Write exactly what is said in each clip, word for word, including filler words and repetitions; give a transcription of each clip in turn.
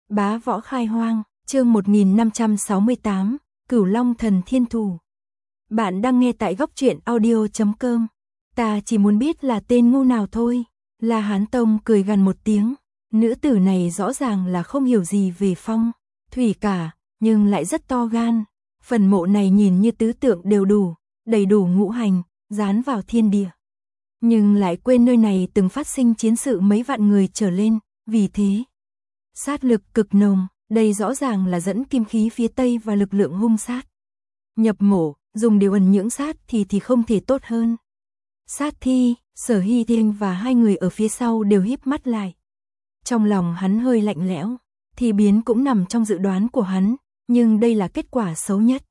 Bá võ khai hoang, chương một nghìn năm trăm sáu mươi tám, Cửu Long Thần Thiên Thủ. Bạn đang nghe tại góc truyện audio chấm com. Ta chỉ muốn biết là tên ngu nào thôi. La Hán Tông cười gằn một tiếng. Nữ tử này rõ ràng là không hiểu gì về phong, thủy cả, nhưng lại rất to gan. Phần mộ này nhìn như tứ tượng đều đủ, đầy đủ ngũ hành, dán vào thiên địa. Nhưng lại quên nơi này từng phát sinh chiến sự mấy vạn người trở lên, vì thế sát lực cực nồng, đây rõ ràng là dẫn kim khí phía Tây và lực lượng hung sát. Nhập mộ, dùng điều ẩn nhưỡng sát thì thì không thể tốt hơn. Sát Thi, Sở Hy Thiên và hai người ở phía sau đều híp mắt lại. Trong lòng hắn hơi lạnh lẽo, thì biến cũng nằm trong dự đoán của hắn, nhưng đây là kết quả xấu nhất.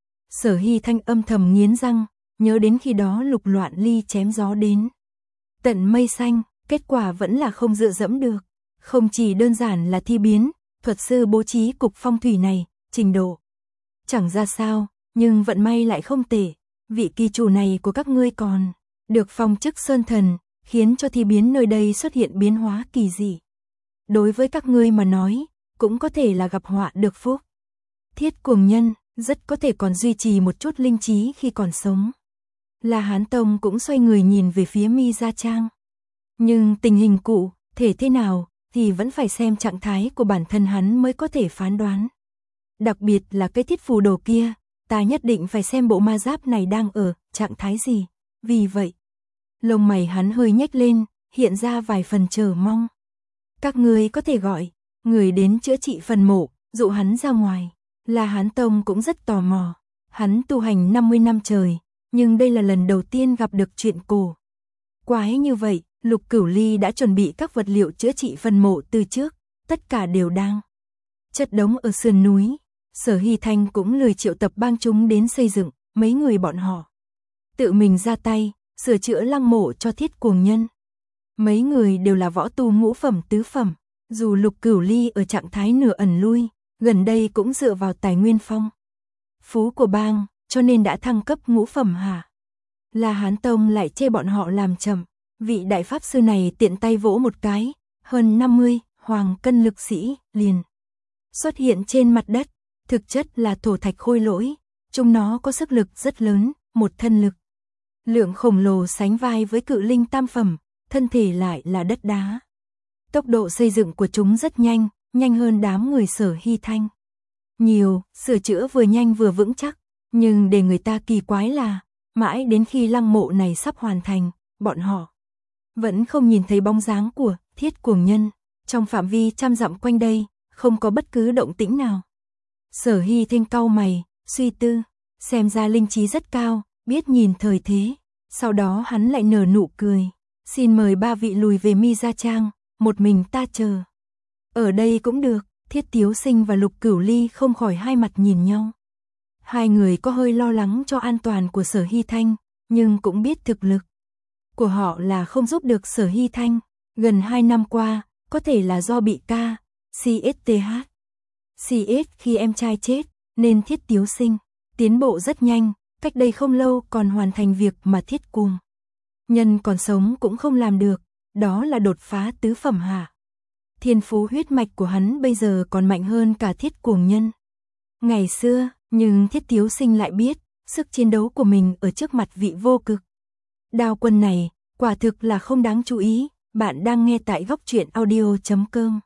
Sở Hy Thanh âm thầm nghiến răng, nhớ đến khi đó Lục Loạn Ly chém gió đến tận mây xanh, kết quả vẫn là không dựa dẫm được. Không chỉ đơn giản là thi biến, thuật sư bố trí cục phong thủy này, trình độ chẳng ra sao, nhưng vận may lại không tệ. Vị kỳ chủ này của các ngươi còn được phong chức sơn thần, khiến cho thi biến nơi đây xuất hiện biến hóa kỳ dị. Đối với các ngươi mà nói, cũng có thể là gặp họa được phúc. Thiết Cuồng Nhân rất có thể còn duy trì một chút linh trí khi còn sống. La Hán Tông cũng xoay người nhìn về phía Mi Gia Trang. Nhưng tình hình cụ thể thế nào thì vẫn phải xem trạng thái của bản thân hắn mới có thể phán đoán. Đặc biệt là cái thiết phù đồ kia, ta nhất định phải xem bộ ma giáp này đang ở trạng thái gì. Vì vậy, lông mày hắn hơi nhếch lên, hiện ra vài phần chờ mong. Các ngươi có thể gọi người đến chữa trị phần mộ, dụ hắn ra ngoài. La Hán Tông cũng rất tò mò. Hắn tu hành năm mươi năm trời, nhưng đây là lần đầu tiên gặp được chuyện cổ quái như vậy. Lục Cửu Ly đã chuẩn bị các vật liệu chữa trị phần mộ từ trước, tất cả đều đang chất đống ở sườn núi. Sở Hy Thanh cũng lười triệu tập bang chúng đến xây dựng, mấy người bọn họ tự mình ra tay, sửa chữa lăng mộ cho Thiết Cuồng Nhân. Mấy người đều là võ tu ngũ phẩm tứ phẩm, dù Lục Cửu Ly ở trạng thái nửa ẩn lui, gần đây cũng dựa vào tài nguyên phong phú của bang, cho nên đã thăng cấp ngũ phẩm hả. La Hán Tông lại chê bọn họ làm chậm. Vị đại pháp sư này tiện tay vỗ một cái, hơn năm mươi hoàng cân lực sĩ liền xuất hiện trên mặt đất, thực chất là thổ thạch khôi lỗi, chúng nó có sức lực rất lớn, một thân lực lượng khổng lồ sánh vai với cự linh tam phẩm, thân thể lại là đất đá. Tốc độ xây dựng của chúng rất nhanh, nhanh hơn đám người Sở Hy Thanh nhiều, sửa chữa vừa nhanh vừa vững chắc, nhưng để người ta kỳ quái là mãi đến khi lăng mộ này sắp hoàn thành, bọn họ vẫn không nhìn thấy bóng dáng của Thiết Cuồng Nhân. Trong phạm vi trăm dặm quanh đây, không có bất cứ động tĩnh nào. Sở Hy Thanh cau mày, suy tư, xem ra linh trí rất cao, biết nhìn thời thế. Sau đó hắn lại nở nụ cười. Xin mời ba vị lùi về Mi Gia Trang, một mình ta chờ ở đây cũng được. Thiết Tiếu Sinh và Lục Cửu Ly không khỏi hai mặt nhìn nhau. Hai người có hơi lo lắng cho an toàn của Sở Hy Thanh, nhưng cũng biết thực lực của họ là không giúp được Sở Hy Thanh. Gần hai năm qua, có thể là do bị ca, xê ét tê hát, xê ét khi em trai chết, nên Thiết Tiếu Sinh tiến bộ rất nhanh, cách đây không lâu còn hoàn thành việc mà Thiết Cuồng Nhân còn sống cũng không làm được, đó là đột phá tứ phẩm hả. Thiên phú huyết mạch của hắn bây giờ còn mạnh hơn cả Thiết Cuồng Nhân ngày xưa, nhưng Thiết Tiếu Sinh lại biết, sức chiến đấu của mình ở trước mặt vị vô cực Đao Quân này, quả thực là không đáng chú ý. Bạn đang nghe tại góc truyện audio chấm com.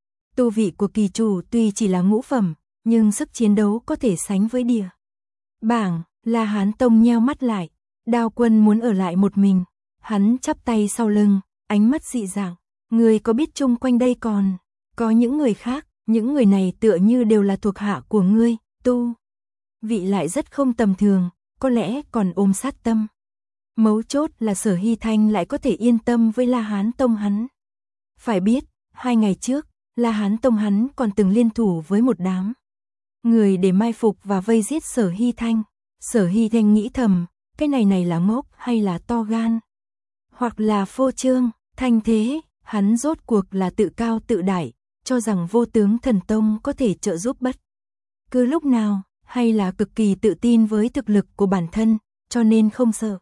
Tu vị của kỳ chủ tuy chỉ là ngũ phẩm, nhưng sức chiến đấu có thể sánh với địa bảng. La Hán Tông nheo mắt lại. Đao Quân muốn ở lại một mình. Hắn chắp tay sau lưng, ánh mắt dị dạng. Người có biết chung quanh đây còn có những người khác, những người này tựa như đều là thuộc hạ của ngươi, tu vị lại rất không tầm thường, có lẽ còn ôm sát tâm. Mấu chốt là Sở Hy Thanh lại có thể yên tâm với La Hán Tông hắn. Phải biết, hai ngày trước, La Hán Tông hắn còn từng liên thủ với một đám người để mai phục và vây giết Sở Hy Thanh. Sở Hy Thanh nghĩ thầm, cái này này là ngốc hay là to gan, hoặc là phô trương, thanh thế. Hắn rốt cuộc là tự cao tự đại, cho rằng vô tướng thần tông có thể trợ giúp bất cứ lúc nào, hay là cực kỳ tự tin với thực lực của bản thân, cho nên không sợ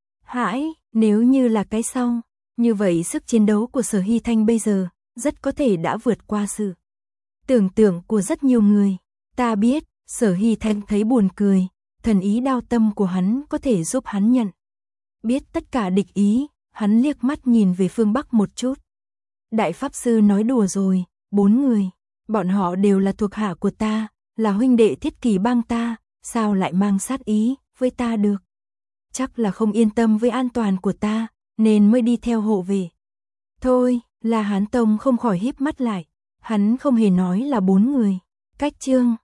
hãi. Nếu như là cái sau, như vậy sức chiến đấu của Sở Hy Thanh bây giờ rất có thể đã vượt qua sự tưởng tượng của rất nhiều người. Ta biết, Sở Hy Thanh thấy buồn cười, thần ý đao tâm của hắn có thể giúp hắn nhận. Biết tất cả địch ý, hắn liếc mắt nhìn về phương Bắc một chút. Đại Pháp Sư nói đùa rồi, bốn người, bọn họ đều là thuộc hạ của ta, là huynh đệ thiết kỷ bang ta, sao lại mang sát ý với ta được? Chắc là không yên tâm với an toàn của ta, nên mới đi theo hộ về. Thôi, La Hán Tông không khỏi híp mắt lại, hắn không hề nói là bốn người. Cách chương